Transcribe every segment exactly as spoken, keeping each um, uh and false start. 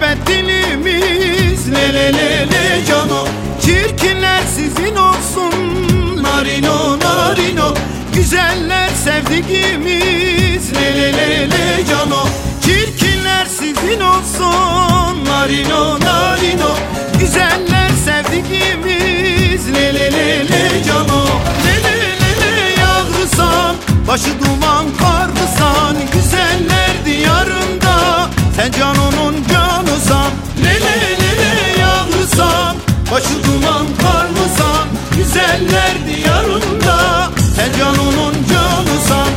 muhabbet dilimiz. Le le le le cano, çirkinler sizin olsun. Narino narino, güzeller sevdiğimiz. Le le le le cano, çirkinler sizin olsun. Narino narino, güzeller sevdiğimiz. Le le le le cano, le le le le yavrusan, başı duman karlısan, güzeller diyarında sen canonun canısan. Le le le le yavrusan, başı duman karlısan, güzeller diyarında sen canonun canısan.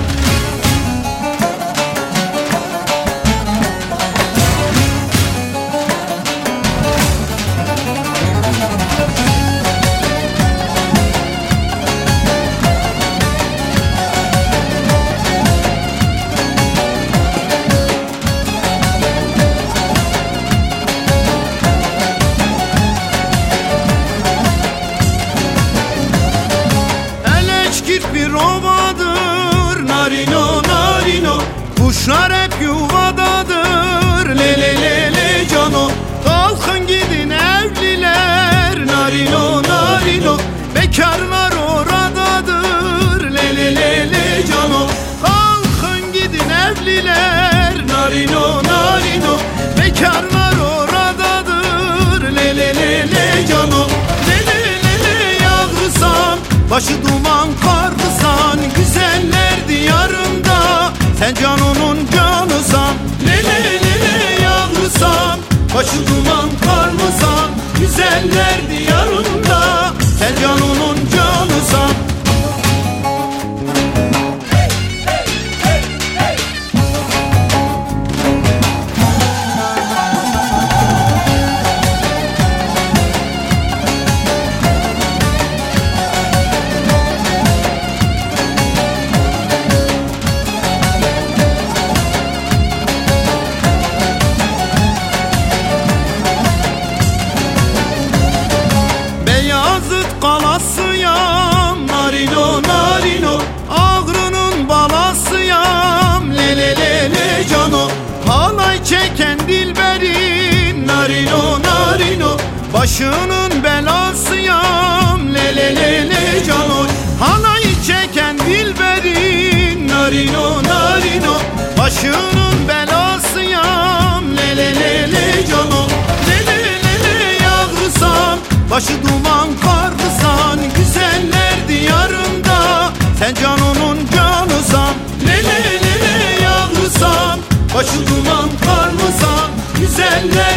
Bir ovadır narino narino, kuşlar hep yuvadadır. Le le le le cano, kalkın gidin evliler. Narino narino, bekarlar oradadır. Le le le le cano, kalkın gidin evliler. Narino narino, bekarlar oradadır. Le le le le cano, le le le le yavrusan, başı duman karlısan, güzeller diyarında sen canonun canısan. Le le le le yavrusan, başı duman karlısan, güzeller diyarında sen canonun canısan. Kalasıyam narino narino, ağrının balasıyam. Le le le le cano, halay çeken dilberin. Narino narino, başının belasıyam. Le le le le cano, halay çeken dilberin. Narino narino, başının belasıyam. Le le le le cano, le le le le yavrusan, başı duman karlısan, güzeller diyarında sen canonun canısan. Le le le le yavrusan, başı duman karlısan, güzeller